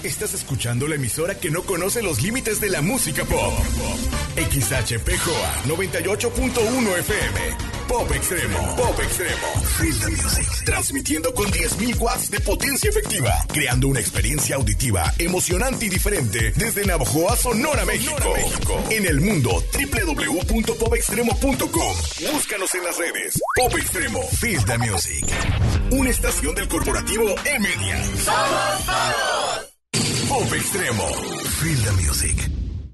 Estás escuchando la emisora que no conoce los límites de la música pop. XHPJOA 98.1 FM. Pop Extremo. Pop Extremo. Feel the Music. Transmitiendo con 10.000 watts de potencia efectiva. Creando una experiencia auditiva emocionante y diferente desde Navojoa, Sonora, México. En el mundo, www.popextremo.com. Búscanos en las redes. Pop Extremo. Feel the Music. Una estación del corporativo E-Media. ¡Somos todos! Pop Extremo. Feel the Music.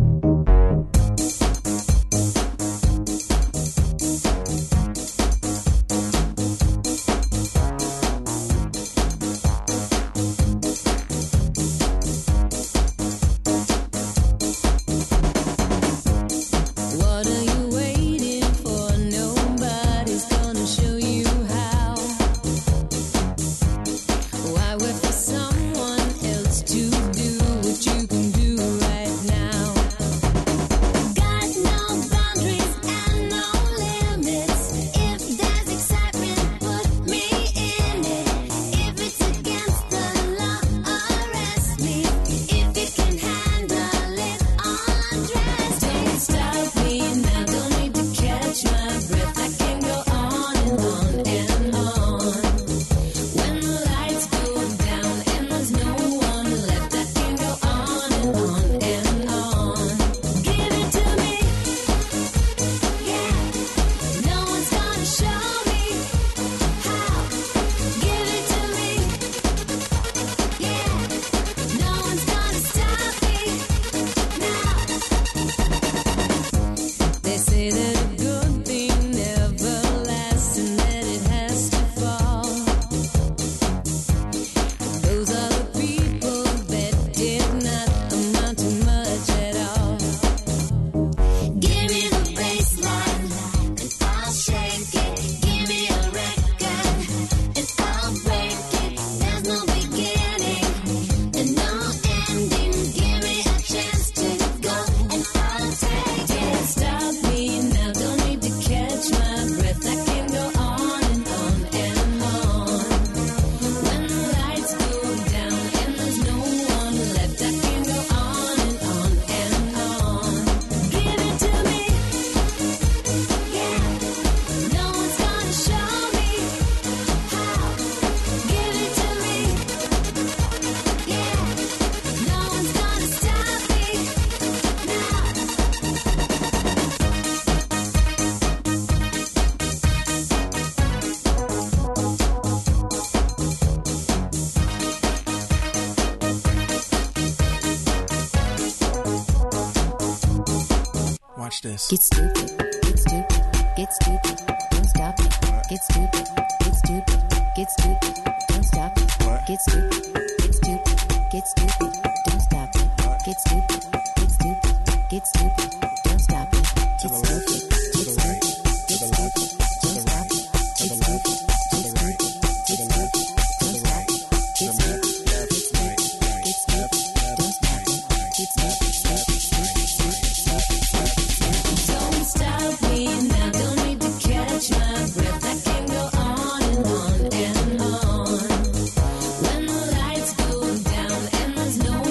This. Get stupid, get stupid, get stupid, don't stop it. Get stupid, get stupid, get stupid, don't stop it. Get stupid, get stupid, get stupid, don't stop it. Get stupid, get stupid, get stupid, don't stop it. Get stupid, get stupid, get stupid, don't stop it. Get stupid, get stupid, get stupid, don't stop it. Get stupid, get stupid, get stupid, don't stop it. Get stupid, stupid, stupid, stupid, stupid, stupid. Don't stop me now, don't need to catch my breath. I can go on and on and on. When the lights go down and there's no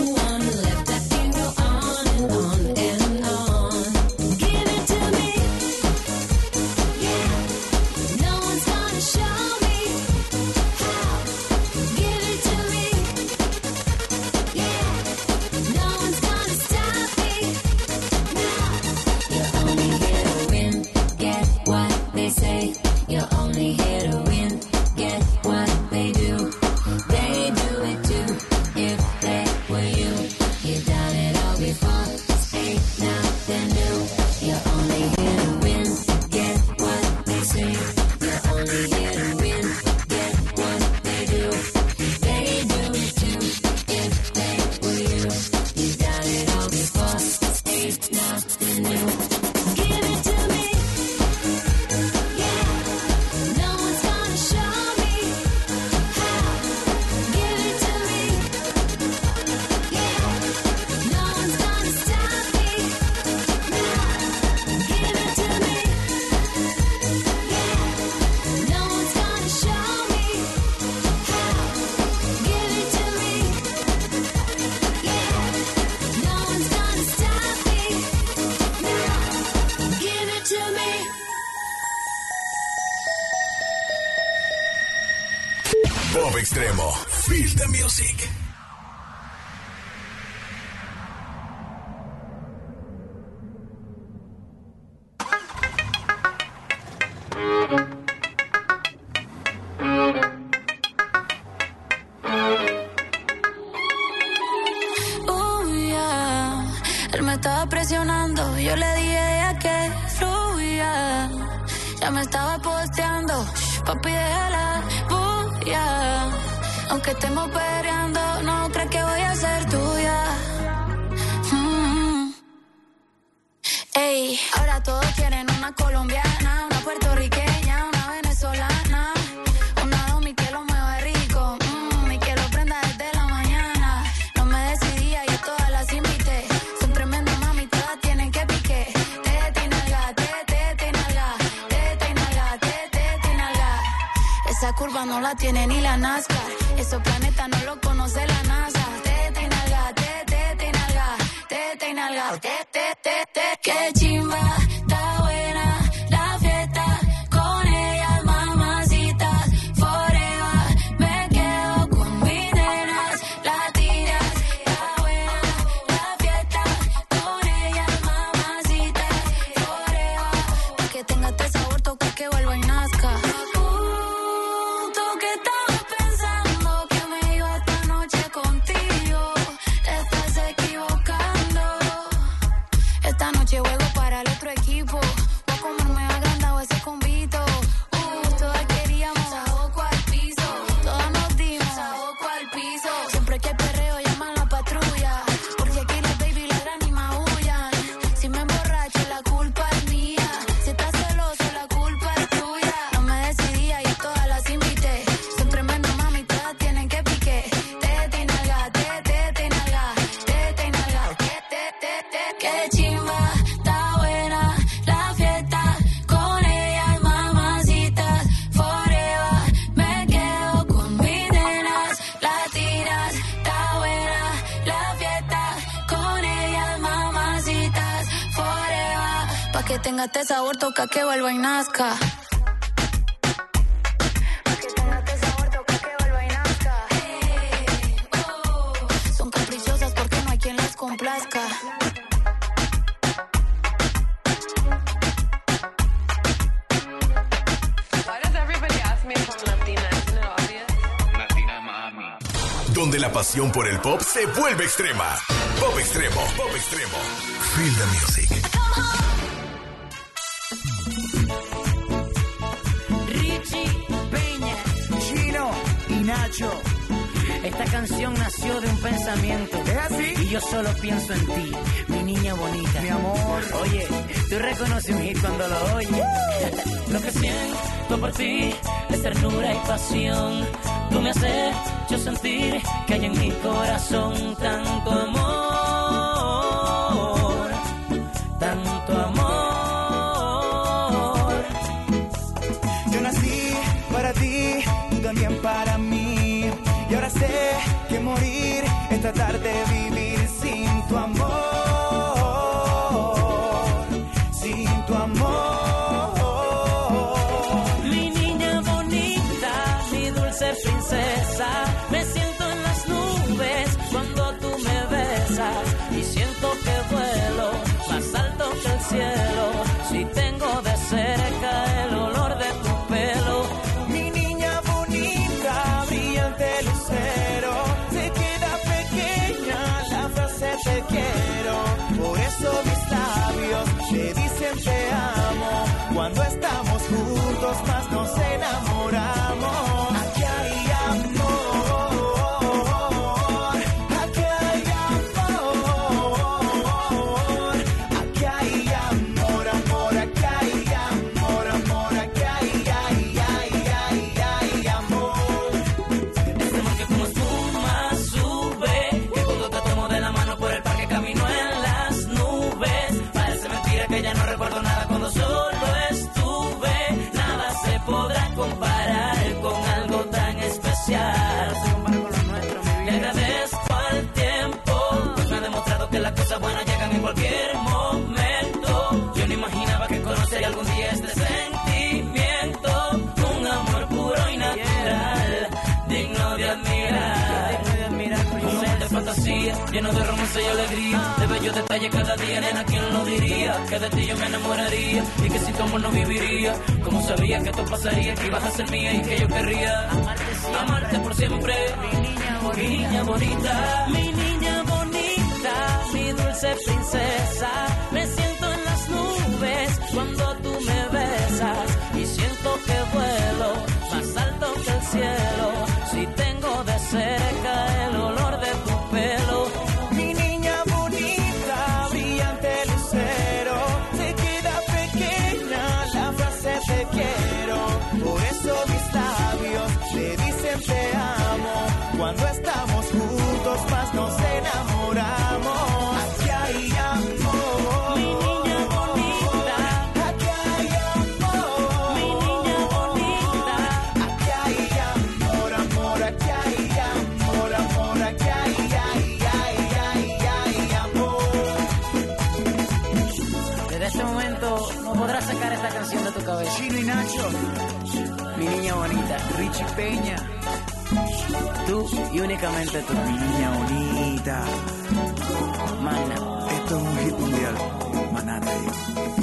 Extremo. Feel the music. Él me estaba presionando, yo le dije a que fluya. Ya me estaba posteando, papi déjala bulla. Aunque estemos peleando, no crees que voy a ser tuya. Ey, ahora todos quieren una colombiana, una puertorriqueña, una venezolana, una domi que lo mueve rico, y que lo prenda desde la mañana. No me decidía, yo todas las invité. Son tremendas mami, todas tienen que pique. Tete y nalga, tete y nalga, tete y nalga, tete y nalga. Esa curva no la tiene ni la NASCAR. Esos planetas no lo conoce la NASA. Tete y nalga, tete y nalga, tete y nalga, tete. Qué chimba, está buena la fiesta, con ellas mamacitas, forever, me quedo con mis nenas, latinas, está buena la fiesta, con ellas mamacitas, forever, pa' que tenga este sabor, toca que vuelva y nazca. ¿Tú qué estabas pensando? Que me iba esta noche contigo, te estás equivocando. Esta noche juego para el otro equipo. Voy a comerme agrandado ese convito. Todas queríamos saoco al piso. Todas nos dimos saoco al piso. Siempre que hay perreo llaman la patrulla. Porque aquí las baby ladran y maullan. Si me emborracho la culpa es mía. Si estás celoso la culpa es tuya. No me decidía y todas las invité. Son tremendas mami, todas tienen que pique. Tete y nalga, tete y nalga, tete y nalga, tete. Qué chimba, está buena la fiesta, con ellas mamacitas, forever, me quedo con mis nenas, latinas, está buena la fiesta, con ellas mamacitas, forever, pa' que tenga este sabor, toca que vuelva y nazca. Pa' que tenga este sabor, toca que vuelva y nazca. Son caprichosas porque no hay quien las complazca. Donde la pasión por el pop se vuelve extrema. Pop Extremo. Pop Extremo. Feel the music. Richie Peña, Chino y Nacho. Esta canción nació de un pensamiento. ¿Es así? Y yo solo pienso en ti, mi niña bonita. Mi amor. Oye, tú reconoces un hit cuando lo oyes. Lo que siento por ti es ternura y pasión. Tú me haces yo sentir que hay en mi corazón tanto amor, tanto amor. Yo nací para ti, tú también para mí. Y ahora sé que morir es tratar de vivir sin tu amor, sin tu amor. Mi niña bonita, mi dulce princesa, me siento en las nubes cuando tú me besas y siento que vuelo más alto que el cielo si tengo de cerca el olor de tu pelo. Mi niña bonita, brillante lucero, se queda pequeña la frase te quiero. Por eso mis labios te dicen te amo. Cuando estamos juntos más nos enamoramos. Aquí hay amor, aquí hay amor, aquí hay amor, amor, aquí hay amor, amor, aquí hay amor. Este amor que como espuma sube, que cuando te tomo de la mano por el parque camino en las nubes. Parece mentira que ya no recuerdo nada cuando solo estuve. Nada se podrá comparar con algo tan especial. Le agradezco al tiempo, pues me ha demostrado que las cosas buenas llegan en cualquier momento. Yo no imaginaba que conocería algún día este sentimiento, un amor puro y natural, digno de día, lleno de romance y alegría, de bellos detalles cada día, nena, ¿quién lo diría? Que de ti yo me enamoraría y que sin tu amor no viviría. Como sabía que esto pasaría, que ibas a ser mía y que yo querría amarte por siempre. Mi niña bonita, mi niña bonita, mi dulce princesa. Me siento en las nubes cuando tú me besas y siento que vuelo más alto que el cielo. Si tengo de cerca el olor de tu pelo. Mi niña bonita, brillante lucero, se queda pequeña la frase te quiero. Por eso mis labios te dicen te amo. Cuando estamos juntos más nos enamoramos. Aquí hay amor. Mi niña bonita. Aquí hay amor. Mi niña bonita. Aquí hay amor, amor. Aquí hay amor, amor. Aquí hay amor. Desde este momento no podrás sacar esta canción de tu cabeza. Chino y Nacho, mi niña bonita, Richie Peña, Tú y únicamente tú. mi niña bonita. Magna. Esto es un hit mundial, Maná te digo.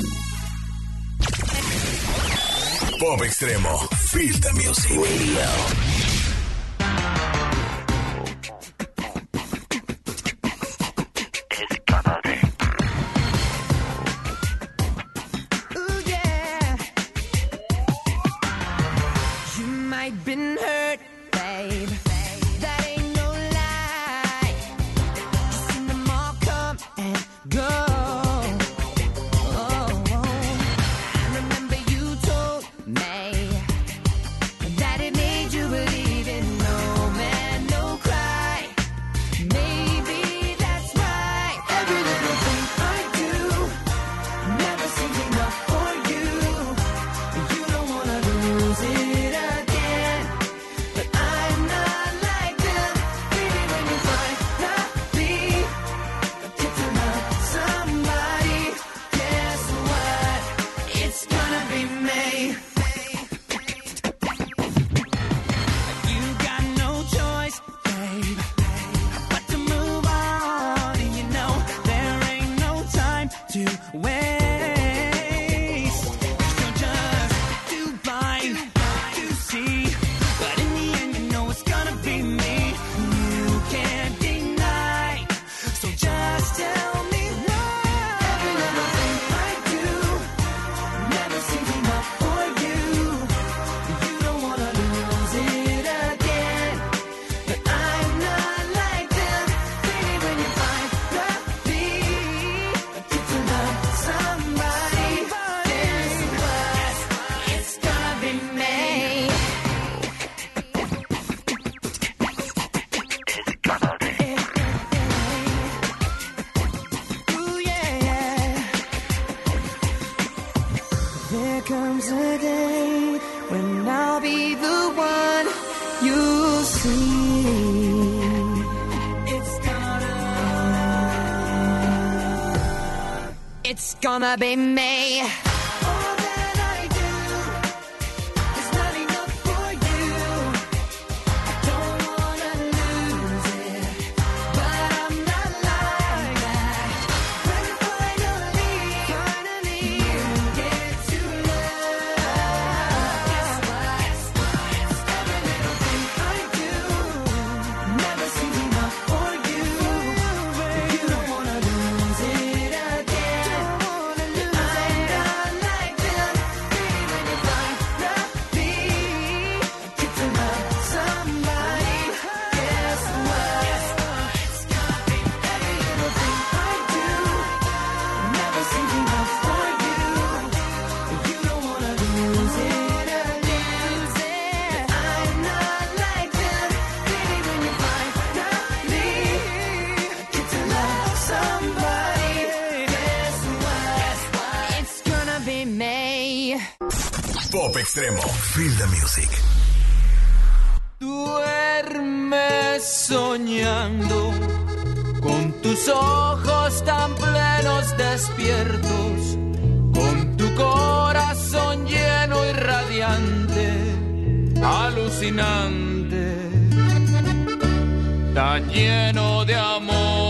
Pop Extremo. Feel the music. Radio. Ooh, yeah. You might been hurt, babe. That ain't no lie. Seen them all come and go. Oh, I remember you told me that it made you believe in no man, no cry. Maybe that's right. Every little thing I do never seems enough for you. You don't wanna lose it again, but I'm not like them. Baby, when you finally get to love somebody, guess what? It's gonna be me. You got no choice, babe, but to move on. And you know there ain't no time to waste. You're just too blind to see, but in the end you know it's gonna be me. You can't deny, so just tell me why. Every little thing I do never seems enough for you. You don't wanna lose it again, but I'm not like them. Baby, when you finally get to love somebody, guess what? It's gonna be me. Ooh, yeah. There comes a day when I'll be the one you see. It's gonna be me. All that I do is not enough for you. I don't wanna lose it, but I'm not like that. When finally you get to love, guess what? Every little thing I do never seems enough for you. You don't wanna lose it again. I'm not like them. Baby, when you finally get to love somebody, guess what? It's gonna be every little thing I do never seems enough for you. You don't wanna lose it again. I'm not like them. Baby, when you finally get to love somebody, guess what? It's gonna be me. Pop Extremo. Feel the music. Duermes soñando con tus ojos tan plenos despiertos, con tu corazón lleno y radiante, alucinante, tan lleno de amor.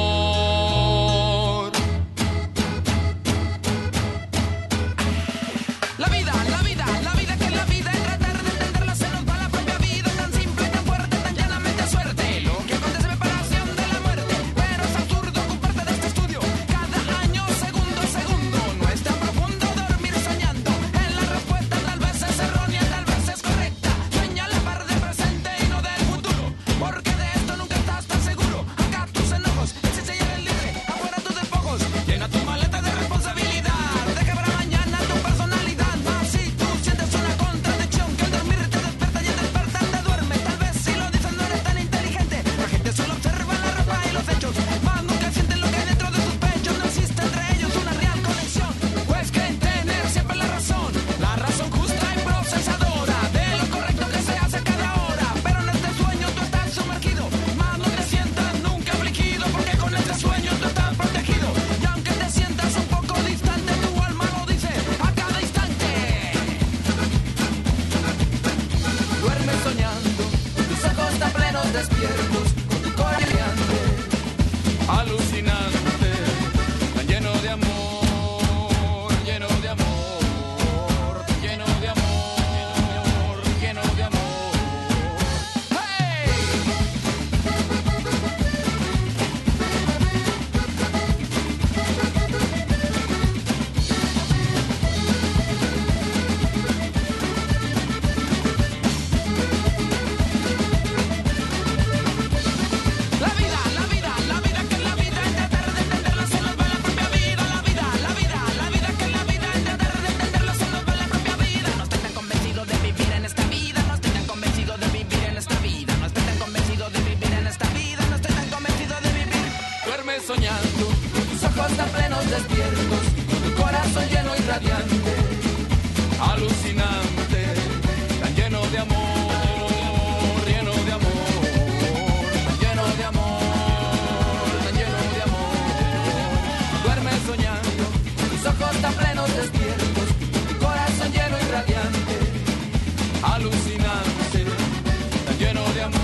soñando, tus ojos tan plenos despiertos, tu corazón lleno y radiante, alucinante, tan lleno de amor, lleno de amor, tan lleno de amor, tan lleno de amor. Duermes soñando, tus ojos tan plenos despiertos, tu corazón lleno y radiante, alucinante, tan lleno de amor.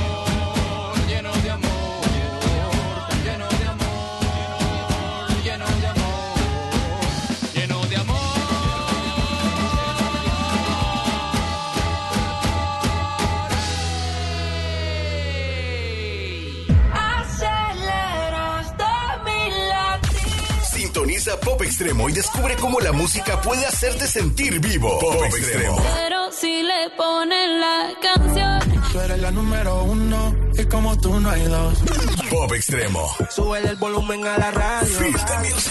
Sintoniza Pop Extremo y descubre cómo la música puede hacerte sentir vivo. Pop Extremo. Pero si le ponen la canción, tú eres la número uno y como tú no hay dos. Pop Extremo. Súbele el volumen a la radio. Feel the music.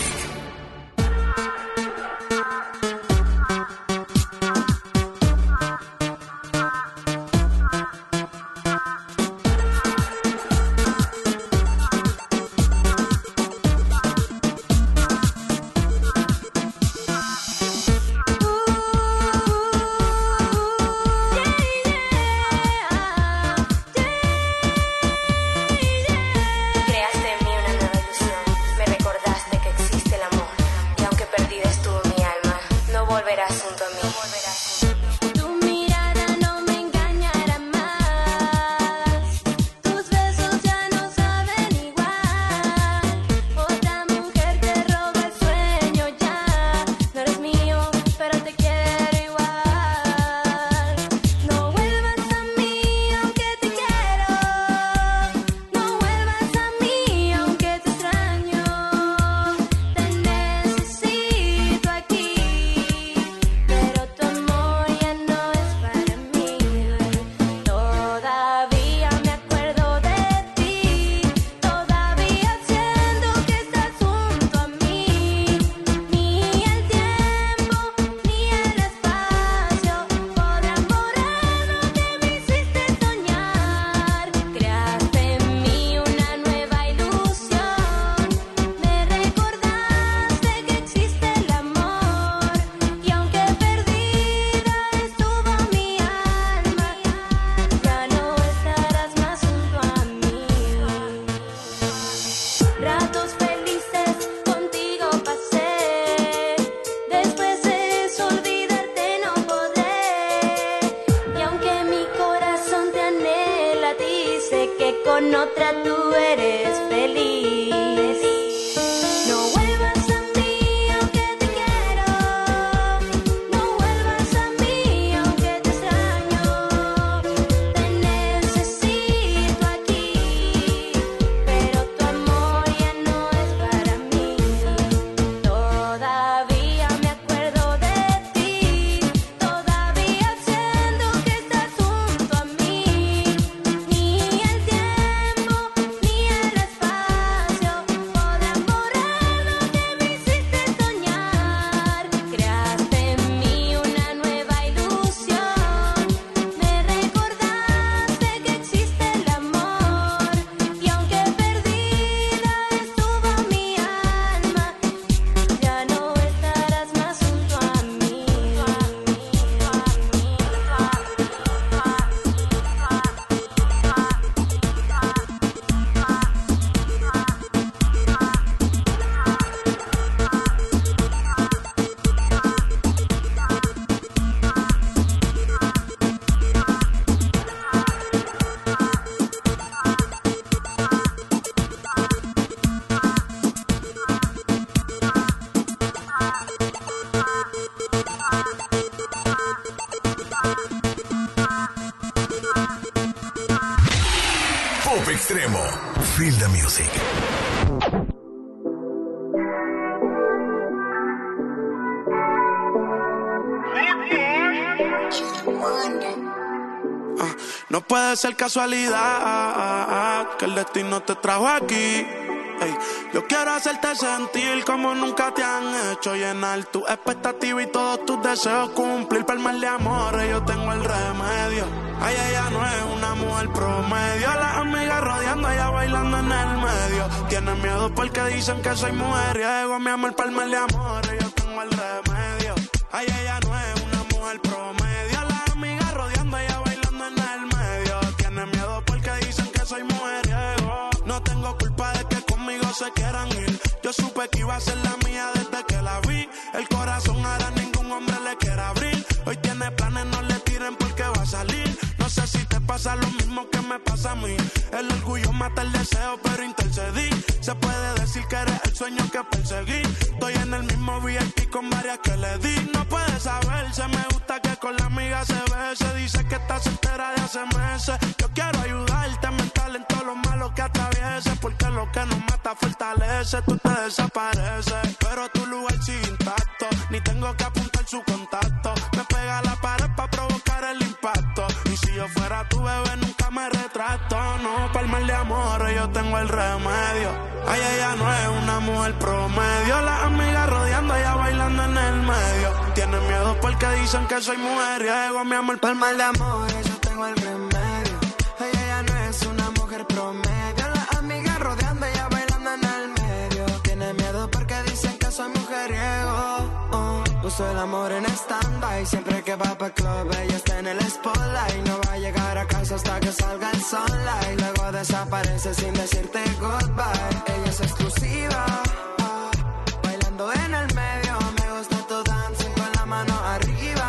Extremo. Feel the music. No puede ser casualidad que el destino te trajo aquí. Ey, yo quiero hacerte sentir como nunca te han hecho, llenar tu expectativa y todos tus deseos cumplir. Para el mal de amores yo tengo el remedio. Ay, ella no es una mujer promedio. Las amigas rodeando, ella bailando en el medio. Tiene miedo porque dicen que soy mujeriego. Mi amor, para el mal de amores yo tengo el remedio. Ay, ella no es una mujer promedio. Las amigas rodeando, ella bailando en el medio. Tiene miedo porque dicen que soy mujeriego. No tengo culpa de que conmigo se quieran ir. Yo supe que iba a ser la mía desde que la vi. El corazón ahora ningún hombre le quiere abrir. Hoy tiene planes, no le tiren porque va a salir. No sé si te pasa lo mismo que me pasa a mí. El orgullo mata el deseo, pero intercedí. Se puede decir que eres el sueño que perseguí. Estoy en el mismo VIP con varias que le di. No puede saberse, me gusta que con la amiga se bese. Dice que está soltera de hace meses. Yo quiero ayudarte mental en todo lo malo que atravieses, porque lo que nos mata fortalece. Tú te desapareces, pero tu lugar sigue intacto. Ni tengo que apuntar su contacto. Me pega a la pared para provocar el impacto. Y si yo fuera tu bebé nunca me retrato. No, para el mal de amor yo tengo el remedio. Ay, ella no es una mujer promedio. Las amigas rodeando, ella bailando en el medio. Tiene miedo porque dicen que soy mujeriego. Mi amor, para el mal de amor yo tengo el remedio. Ay, ella no es una mujer promedio. Las amigas rodeando, ella bailando en el medio. Tiene miedo porque dicen que soy mujeriego. Puso el amor en stand-by. Siempre que va para el club ella está en el spotlight. No va a llegar a casa hasta que salga el sunlight. Luego desaparece sin decirte goodbye. Ella es exclusiva, bailando en el medio. Me gusta tu dancing con la mano arriba.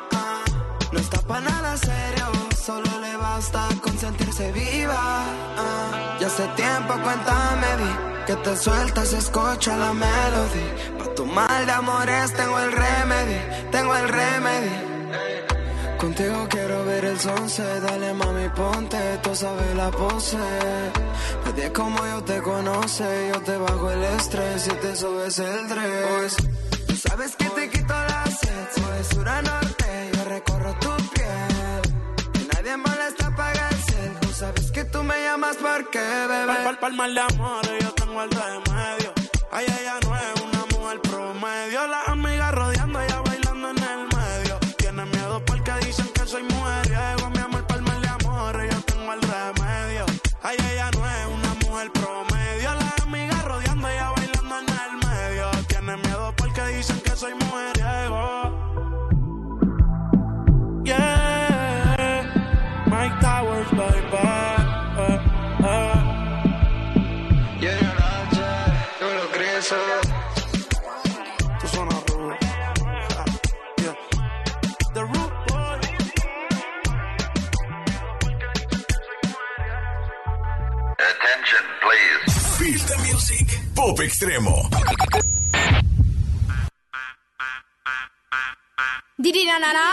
No está pa' nada serio, solo le basta con sentirse viva. Ya hace tiempo cuéntame, vi que te sueltas, escucha la melodía. Pa' tu mal de amores tengo el remedio, tengo el remedio. Contigo quiero ver el sunset, dale mami ponte, tú sabes la pose. Nadie como yo te conoce, yo te bajo el estrés y te subes el dress. Tú sabes que te quito la sed, soy de sur a norte, yo recorro tu piel. Y nadie molesta apagar el cel, tú sabes que tú me llamas porque, bebé. Pa'l mal de amor yo tengo el remedio. Ay, ella no es una mujer promedio. Las amigas rodeando, ella bailando en el medio. Tiene miedo porque dicen que soy mujeriego. Mi amor, pa'l mal de amor yo tengo el remedio. Ay, ella no es una mujer promedio. Las amigas rodeando, ella bailando en el medio. Tiene miedo porque dicen que soy mujeriego. Yeah, Mike Towers, baby. Tú suenas rudo. Yeah. The Root Boy. Attention, please. Feel the music. Pop Extremo. Didi na na na.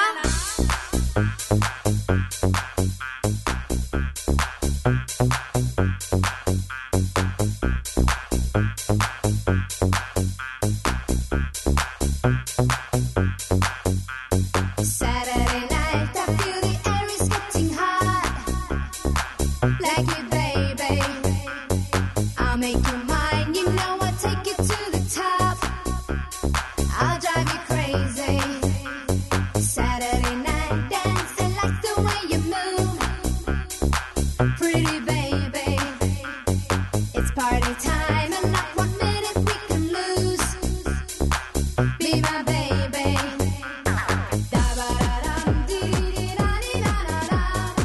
Saturday night, I feel the air is getting hot. Like it, baby. I'll make you mine, you know I'll take you to the top. I'll drive you crazy. Saturday night dance, I like the way you move. Pretty baby, it's party time and not 1 minute we can lose. Be my baby. Da-ba-da-dum, dee-dee-da-dee-da-da-da.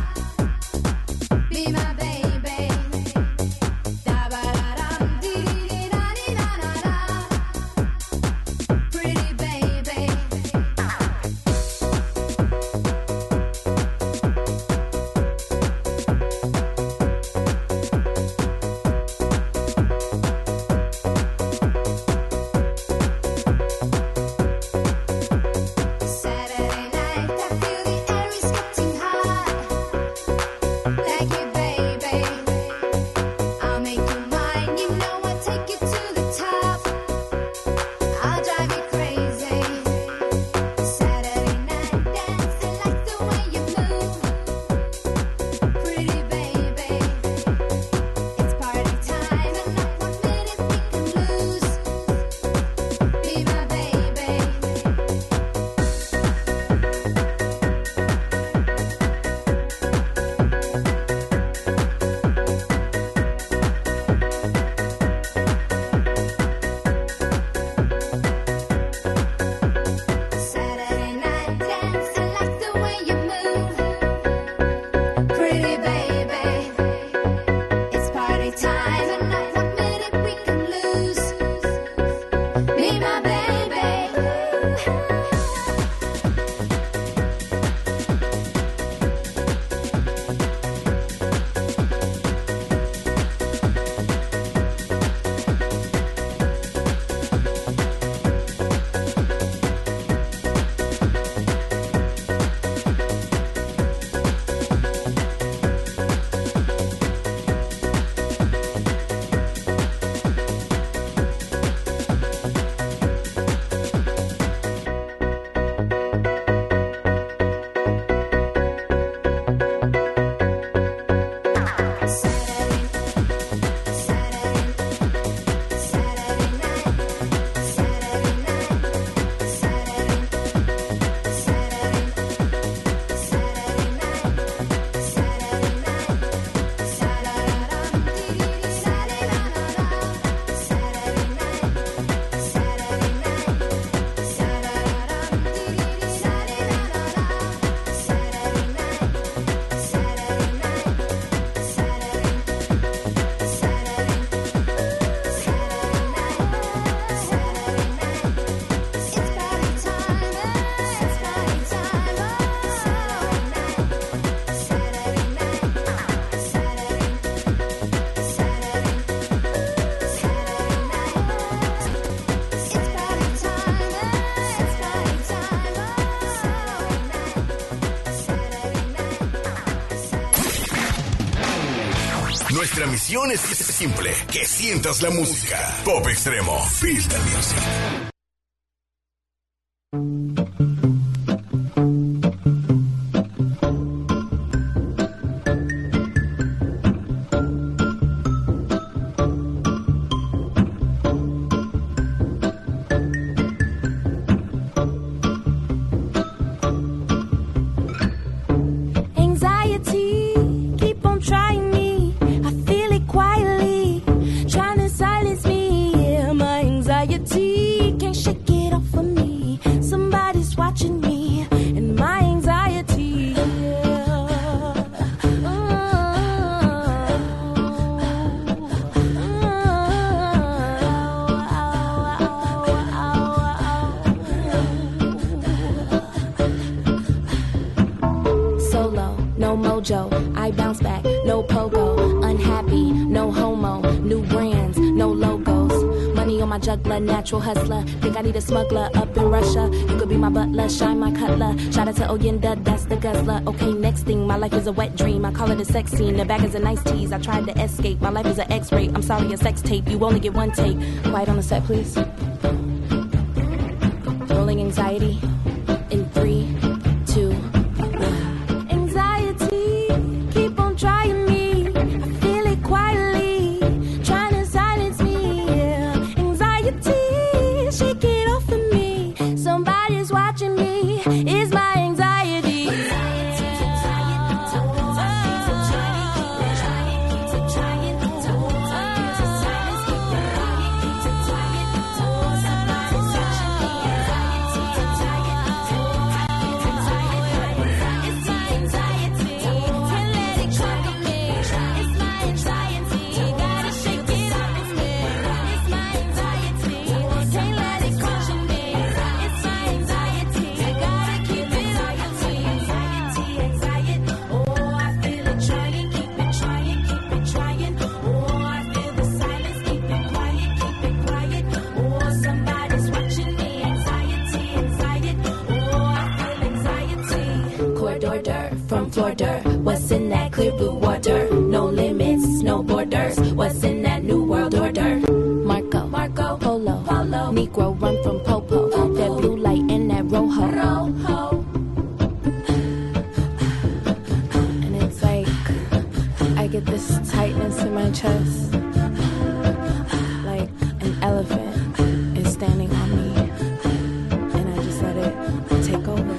Be my baby. Da-ba-da-dum, dee-dee-da-dee-da-da-da. Pretty baby. La misión es simple, que sientas la música. Pop Extremo, Feel the Music. I bounce back, no pogo, unhappy, no homo, new brands, no logos, money on my juggler, natural hustler, think I need a smuggler up in Russia, you could be my butler, shine my cutler, shout out to Oyenda, that's the guzzler, okay next thing, my life is a wet dream, I call it a sex scene, the bag is a nice tease, I tried to escape, my life is an x-ray, I'm sorry a sex tape, you only get one take, quiet on the set please, rolling anxiety, in 3, 2, 1. Trying me, I feel it quietly, trying to silence me, yeah. Anxiety, shake it off of me, somebody's watching me, it's my anxiety. From Florida, what's in that clear blue water? No limits, no borders. What's in that new world order? Marco, Polo, Negro run from Popo. That blue light and that rojo. And it's like I get this tightness in my chest, like an elephant is standing on me, and I just let it take over.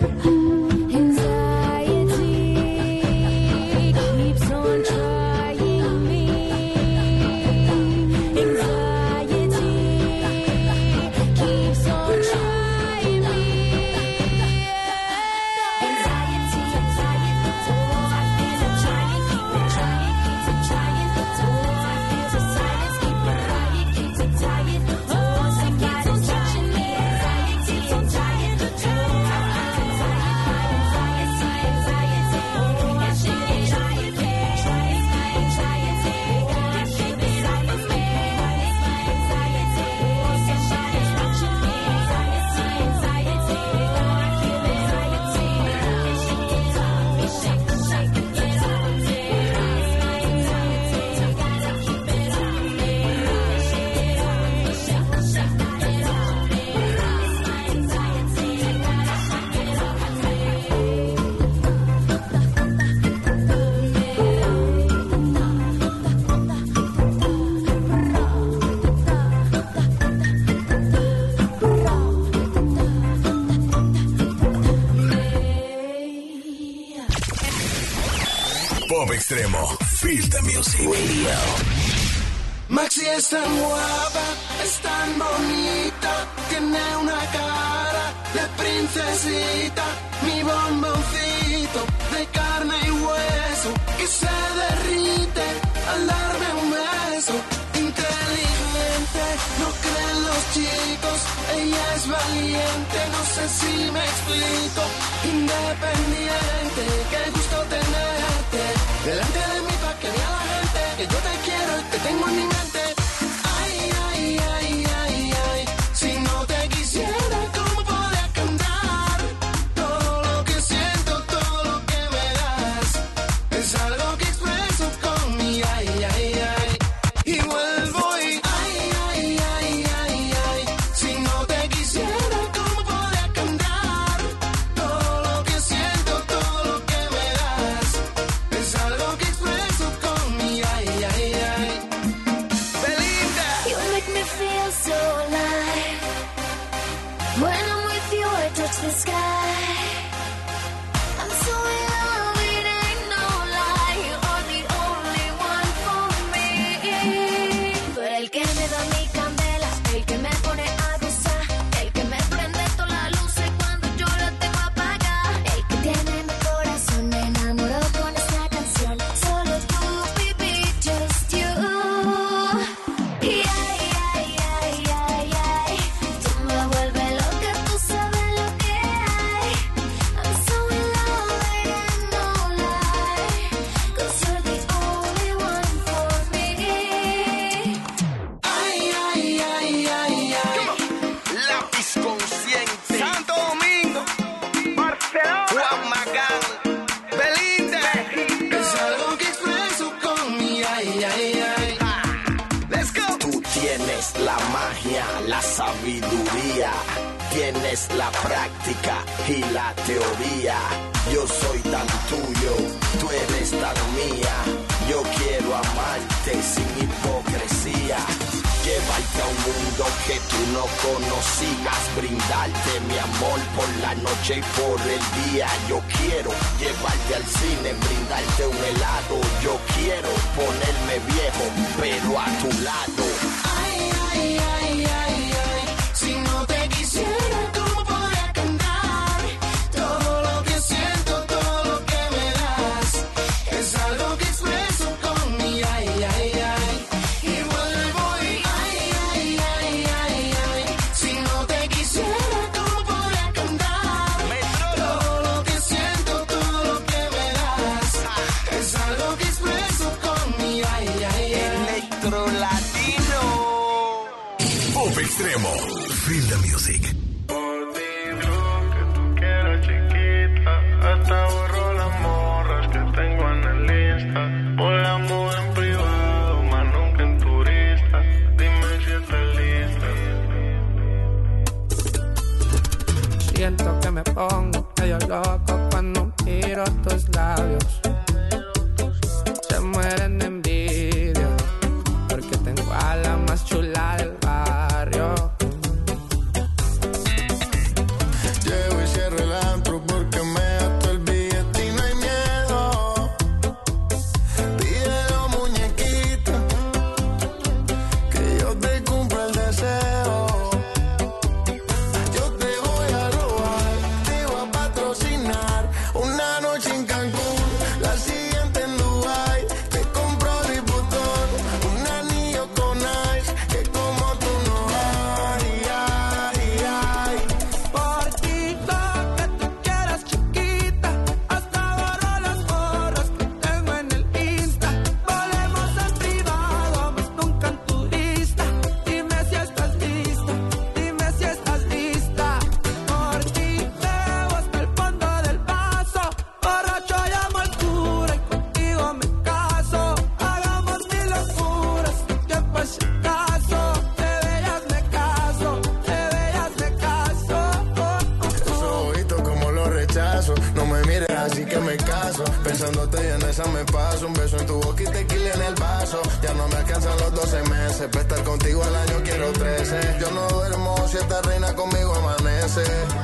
Extremo, Feel the Music Radio. Maxi es tan guapa, es tan bonita, tiene una cara de princesita, mi bomboncito de carne y hueso que se derrite al darme un beso. Inteligente, no creen los chicos, ella es valiente, no sé si me explico. Independiente, qué gusto tenerte delante de mí pa' que vea la gente que yo te quiero y te tengo en mi mente. Ay, ay, ay, ay, ay, si no te quisiera, ¿cómo podría cantar? Todo lo que siento, todo lo que me das, es algo que expreso con mi ay, ay, ay. Tienes la magia, la sabiduría, tienes la práctica y la teoría. Yo soy tan tuyo, tú eres tan mía. Yo quiero amarte sin hipocresía. Llevarte a un mundo que tú no conocías, brindarte mi amor por la noche y por el día. Yo quiero llevarte al cine, brindarte un helado. Yo quiero ponerme viejo, pero a tu lado. Ay, ay, ay, ay, ay, si no te quisiera, ¿cómo podría cantar? Todo lo que siento, todo lo que me das, es algo que expreso con mi ay, ay, ay. Y vuelvo y ay, ay, ay, ay, ay, si no te quisiera, ¿cómo podría cantar? Todo lo que siento, todo lo que me das, es algo que expreso con mi ay, ay, ay. Electro Latino. Pop Extremo. Feel the music. Hasta borro las morras que tengo en el Insta. Volamos en privado, más nunca en turista. Dime si estás lista. Siento que me pongo medio loco cuando miro tus labios. Se mueren de envidia porque tengo a la más chula del barrio. Llego y cierro el antro porque me gasto el billete y no hay miedo. Pídelo, muñequita, que yo te cumpla el deseo. Yo te voy a robar, te voy a patrocinar. Una noche en Cancún, la siguiente en Dubai. Te compro Louis Vuitton, un anillo con ice, que como tú no hay, ay, ay. Por ti lo que tú quieras, chiquita, hasta borro las fotos que tengo en el Insta. Volemos en privado, más nunca en turista. Dime si estás lista, dime si estás lista. Por ti bebo hasta el fondo del vaso, borracho llamo al cura y contigo me caso. Hagamos mil locuras, tiempo es escaso. De bellas me caso, de bellas me caso. Esos ojitos como los rechazo. No me mires así que me caso. Pensándote y en esa me paso. Un beso en tu boca y tequila en el vaso. Ya no me alcanzan los 12 meses. Para estar contigo al año quiero 13. Yo no duermo si esta reina conmigo amanece.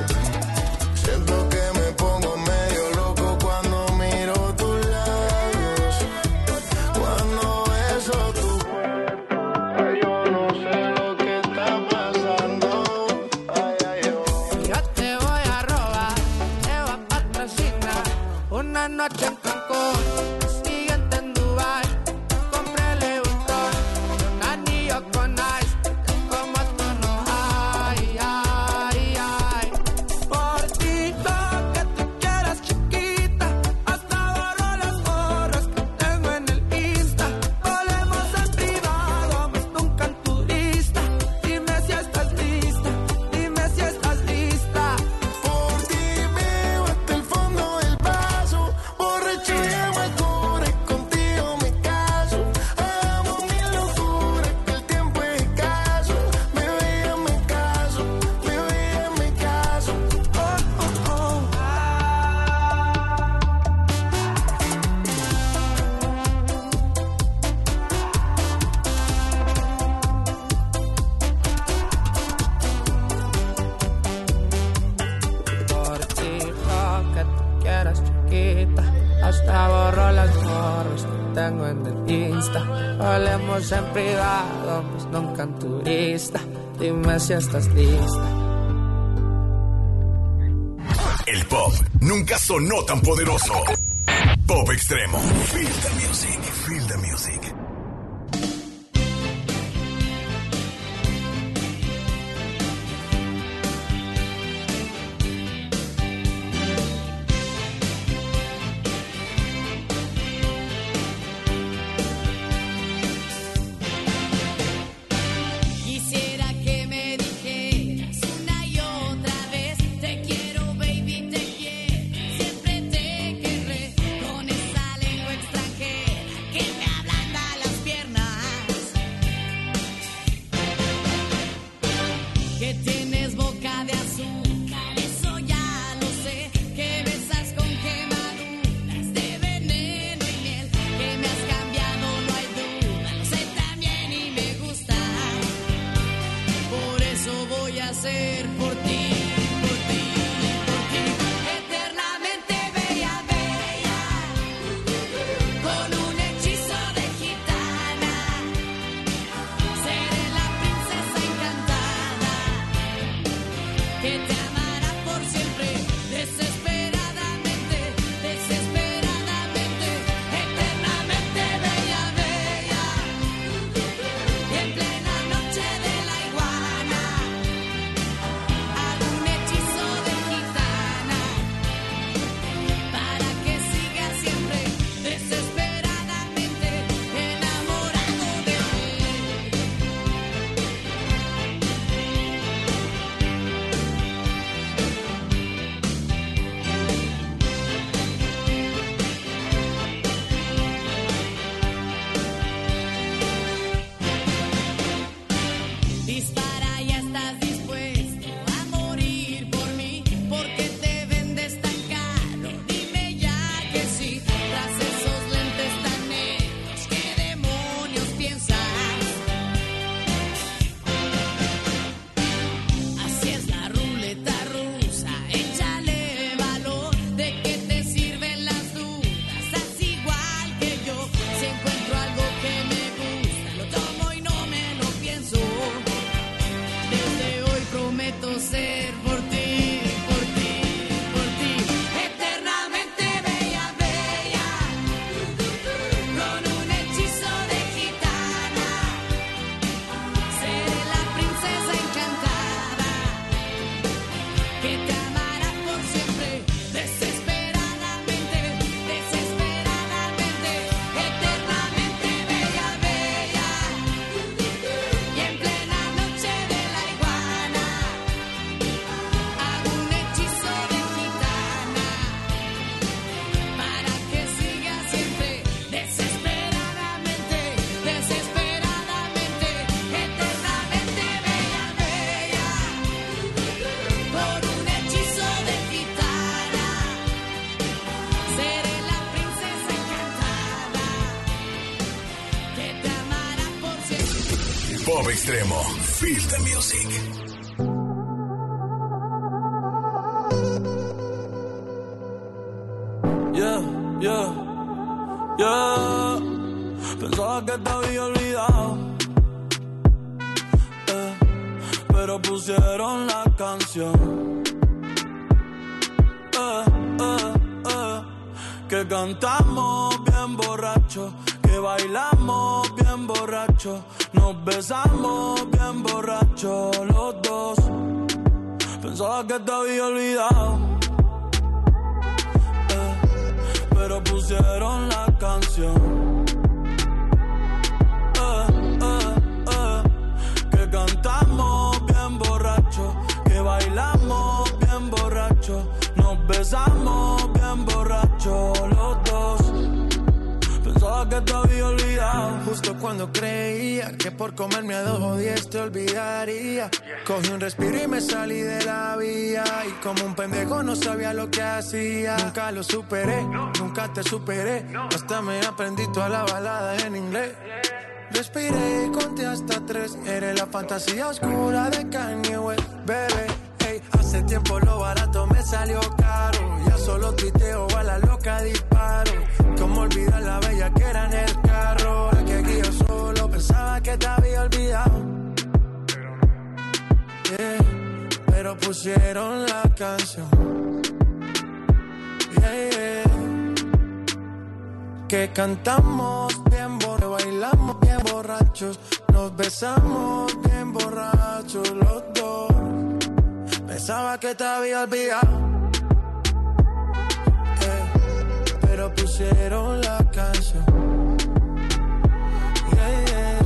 Siento que me pongo medio loco cuando miro tus labios. Cuando beso tu cuerpo. Ay, yo no sé lo que está pasando. Ay, ay, oh. Yo te voy a robar, te voy a patrocinar. Una noche en Cancún, la siguiente en Dubai. Compré Louis Vuitton, un anillo con ice, que como tú no hay, ay, ay. Por ti lo que tú quieras, chiquita, hasta borro las fotos que tengo en el Insta. Volemos en privado, más nunca en turista. Dime si estás lista, dime si estás lista. Por ti veo hasta el fondo del vaso. Borracho llamo al cura y contigo me caso. Hagamos mil locuras que el tiempo es escaso. Bebé, ya me caso, bebé, ya me caso. Oh, oh, oh. Por ti lo que tú quieras, chiquita, hasta borro las fotos que tengo en el Insta. Hablemos en privado, pues nunca en turista. Dime si estás lista. El pop nunca sonó tan poderoso. Pop Extremo. Feel the music. Feel the music. Quisiera que me dijeras una y otra vez, te quiero baby, te quiero, siempre te querré, con esa lengua extranjera que me ablanda ser por ti, por ti, por ti. Eternamente bella, bella, con un hechizo de gitana. Seré la princesa encantada que te amará por siempre, desesperadamente, desesperadamente. Eternamente bella, bella, y en plena noche de la iguana hago un hechizo de gitana para que siga siempre desesperadamente enamorado de mí. Dispara, ya estás dispuesto a morir por mí, porque te vendes tan caro. Dime ya que sí, tras esos lentes tan negros, ¿qué demonios piensas? Así es la ruleta rusa, échale valor. ¿De qué te sirven las dudas? Haz igual que yo. Si encuentro algo que me gusta, lo tomo y no me lo pienso. Desde hoy prometo ser por ti, por ti, por ti. Eternamente bella, bella, con un hechizo de gitana. Seré la princesa encantada que te amará por siempre, desesperadamente, desesperadamente. Eternamente bella, bella, y en plena noche de la iguana hago un hechizo de gitana para que siga siempre desesperadamente, desesperadamente. Eternamente bella, bella, por un hechizo de gitana seré la princesa encantada que te amará por siempre. Pop Extremo. Feel the music. Yeah, yeah, yeah. Pensaba que te había olvidado, pero pusieron la canción. Que cantamos bien borracho, que bailamos bien borracho, nos besamos bien borracho los dos. Pensaba que te había olvidado, pero pusieron la canción. Que cantamos bien borracho, que bailamos bien borracho, nos besamos bien borracho los dos. Pensaba que te había olvidado. Justo cuando creía que por comerme a 2 o 10 te olvidaría, cogí un respiro y me salí de la vía. Y como un pendejo no sabía lo que hacía. Nunca lo superé, nunca te superé. Hasta me aprendí toda la balada en inglés. Respiré y conté hasta 3. Eres la fantasía oscura de Kanye West, bebé. Hey, hace tiempo lo barato me salió caro. Ya solo tuiteo, a la loca disparo. Cómo olvidar la bella que era en el carro. Ahora que aquí yo solo pensaba que te había olvidado. Yeah, pero pusieron la canción. Yeah, yeah. Que cantamos bien borrachos, bailamos bien borrachos, nos besamos bien borrachos los dos. Pensaba que te había olvidado, pero pusieron la canción. Yeah, yeah.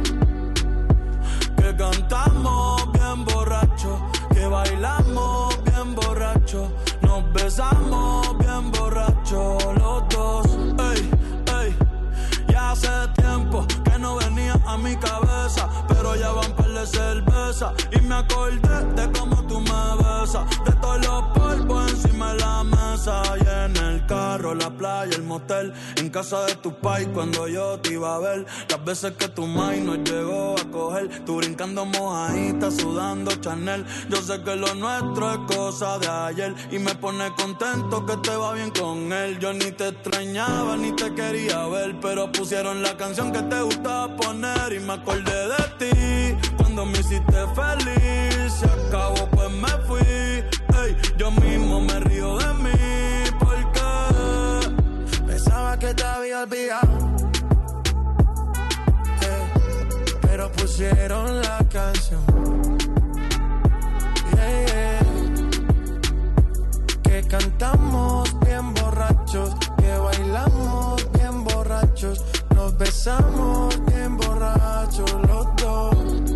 Que cantamos bien borracho, que bailamos bien borracho, nos besamos bien borracho los dos. Ey, ey, ya hace tiempo que no venía a mi cabeza, pero ya van par de cerveza y me acordé de cómo tú me besas, de todos los polvos encima de la mesa y en el carro la playa playa y el motel, en casa de tu pai cuando yo te iba a ver. Las veces que tu mai nos llegó a coger, tú brincando mojadita, sudando Chanel. Yo sé que lo nuestro es cosa de ayer y me pone contento que te va bien con él. Yo ni te extrañaba ni te quería ver, pero pusieron la canción que te gustaba poner y me acordé de ti cuando me hiciste feliz. Se acabó pues me fui, ey, yo mismo me río de mí porque pensaba que te había olvidado, pero pusieron la canción, yeah, yeah, que cantamos bien borrachos, que bailamos bien borrachos, nos besamos bien borrachos los dos.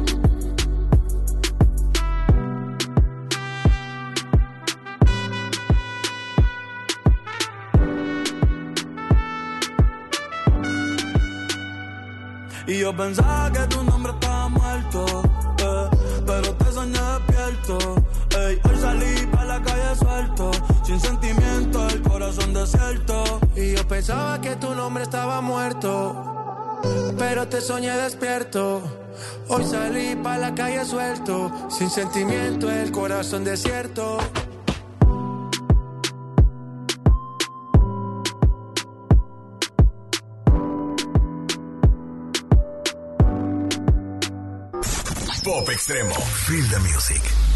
Y yo pensaba que tu nombre estaba muerto, pero te soñé despierto. Ey, hoy salí pa' la calle suelto, sin sentimiento, el corazón desierto. Y yo pensaba que tu nombre estaba muerto, pero te soñé despierto. Hoy salí pa' la calle suelto, sin sentimiento, el corazón desierto. Pop Extremo. Feel the music.